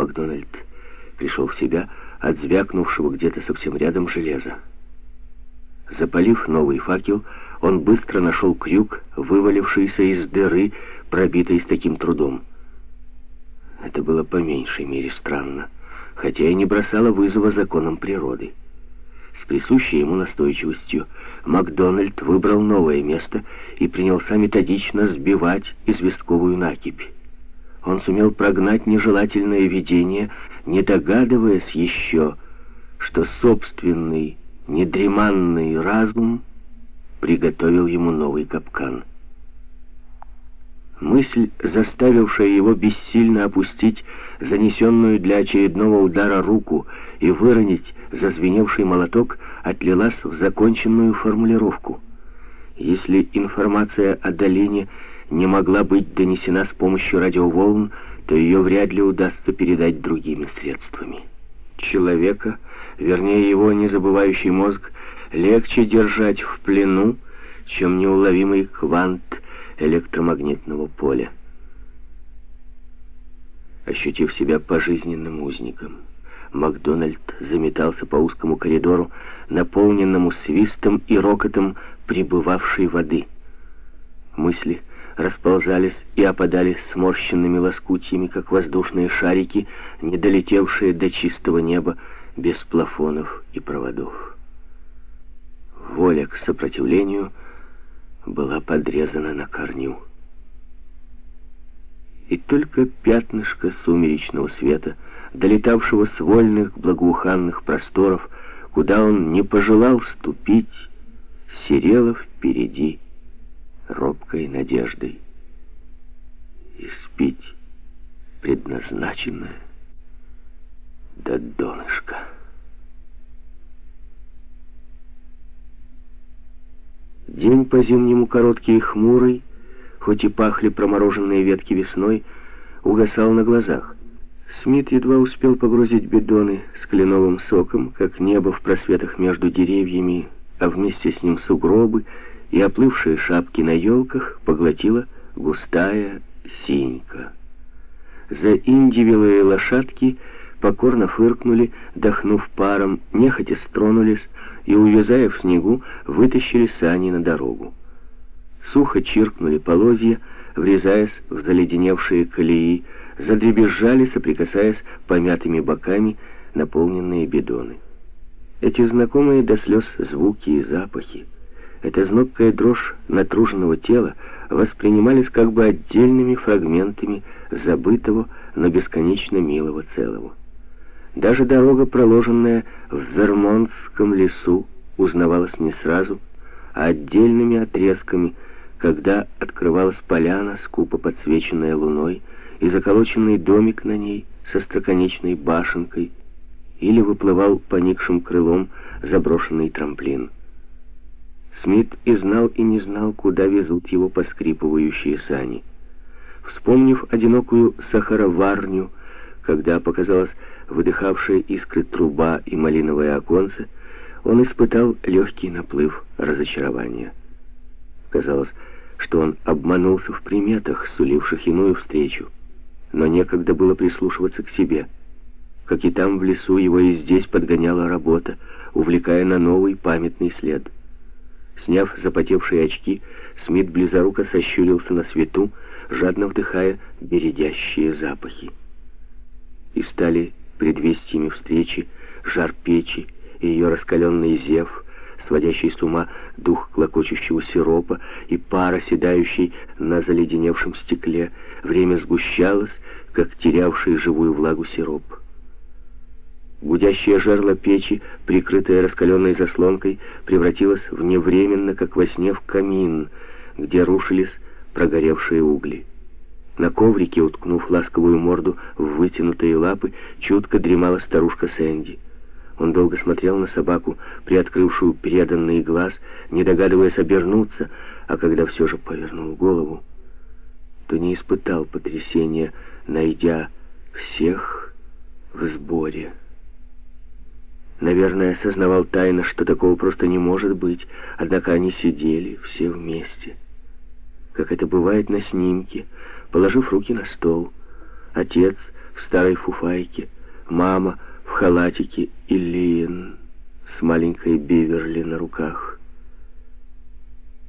Макдональд пришел в себя от звякнувшего где-то совсем рядом железа. Запалив новый факел, он быстро нашел крюк, вывалившийся из дыры, пробитой с таким трудом. Это было по меньшей мере странно, хотя и не бросало вызова законам природы. С присущей ему настойчивостью Макдональд выбрал новое место и принялся методично сбивать известковую накипь. Он сумел прогнать нежелательное видение, не догадываясь еще, что собственный недреманный разум приготовил ему новый капкан. Мысль, заставившая его бессильно опустить занесенную для очередного удара руку и выронить зазвеневший молоток, отлилась в законченную формулировку. Если информация о долине не могла быть донесена с помощью радиоволн, то ее вряд ли удастся передать другими средствами. Человека, вернее его незабывающий мозг, легче держать в плену, чем неуловимый квант электромагнитного поля. Ощутив себя пожизненным узником, Макдональд заметался по узкому коридору, наполненному свистом и рокотом прибывавшей воды. Мысли расползались и опадали сморщенными лоскутьями, как воздушные шарики, не долетевшие до чистого неба без плафонов и проводов. Воля к сопротивлению была подрезана на корню. И только пятнышко сумеречного света, долетавшего с вольных благоуханных просторов, куда он не пожелал ступить, серело впереди робкой надеждой. Испить предназначенное до донышка. День по-зимнему короткий и хмурый, хоть и пахли промороженные ветки весной, угасал на глазах. Смит едва успел погрузить бидоны с кленовым соком, как небо в просветах между деревьями, а вместе с ним сугробы и оплывшие шапки на елках поглотила густая синька. Заиндивелые лошадки покорно фыркнули, дохнув паром, нехотя стронулись и, увязая в снегу, вытащили сани на дорогу. Сухо чиркнули полозья, врезаясь в заледеневшие колеи, задребезжали, соприкасаясь помятыми боками, наполненные бидоны. Эти знакомые до слез звуки и запахи, эта знобкая дрожь натруженного тела воспринимались как бы отдельными фрагментами забытого, но бесконечно милого целого. Даже дорога, проложенная в Вермонтском лесу, узнавалась не сразу, а отдельными отрезками, когда открывалась поляна, скупо подсвеченная луной, и заколоченный домик на ней со остроконечной башенкой, или выплывал поникшим крылом заброшенный трамплин. Смит и знал, и не знал, куда везут его поскрипывающие сани. Вспомнив одинокую сахароварню, когда показалась выдыхавшая искры труба и малиновое оконце, он испытал легкий наплыв разочарования. Казалось, что он обманулся в приметах, суливших иную встречу, но некогда было прислушиваться к себе. Как и там в лесу, его и здесь подгоняла работа, увлекая на новый памятный след. Сняв запотевшие очки, Смит близоруко сощурился на свету, жадно вдыхая бередящие запахи. И стали предвестиями встречи жар печи и ее раскаленный зев, сводящий с ума дух клокочущего сиропа и пар, оседающий на заледеневшем стекле. Время сгущалось, как терявший живую влагу сироп. Гудящее жерло печи, прикрытое раскаленной заслонкой, превратилось вневременно, как во сне, в камин, где рушились прогоревшие угли. На коврике, уткнув ласковую морду в вытянутые лапы, чутко дремала старушка Сэнди. Он долго смотрел на собаку, приоткрывшую преданный глаз, не догадываясь обернуться, а когда все же повернул голову, то не испытал потрясения, найдя всех в сборе. Наверное, осознавал тайно, что такого просто не может быть, однако они сидели все вместе. Как это бывает на снимке, положив руки на стол. Отец в старой фуфайке, мама в халатике и Лиен с маленькой Биверли на руках.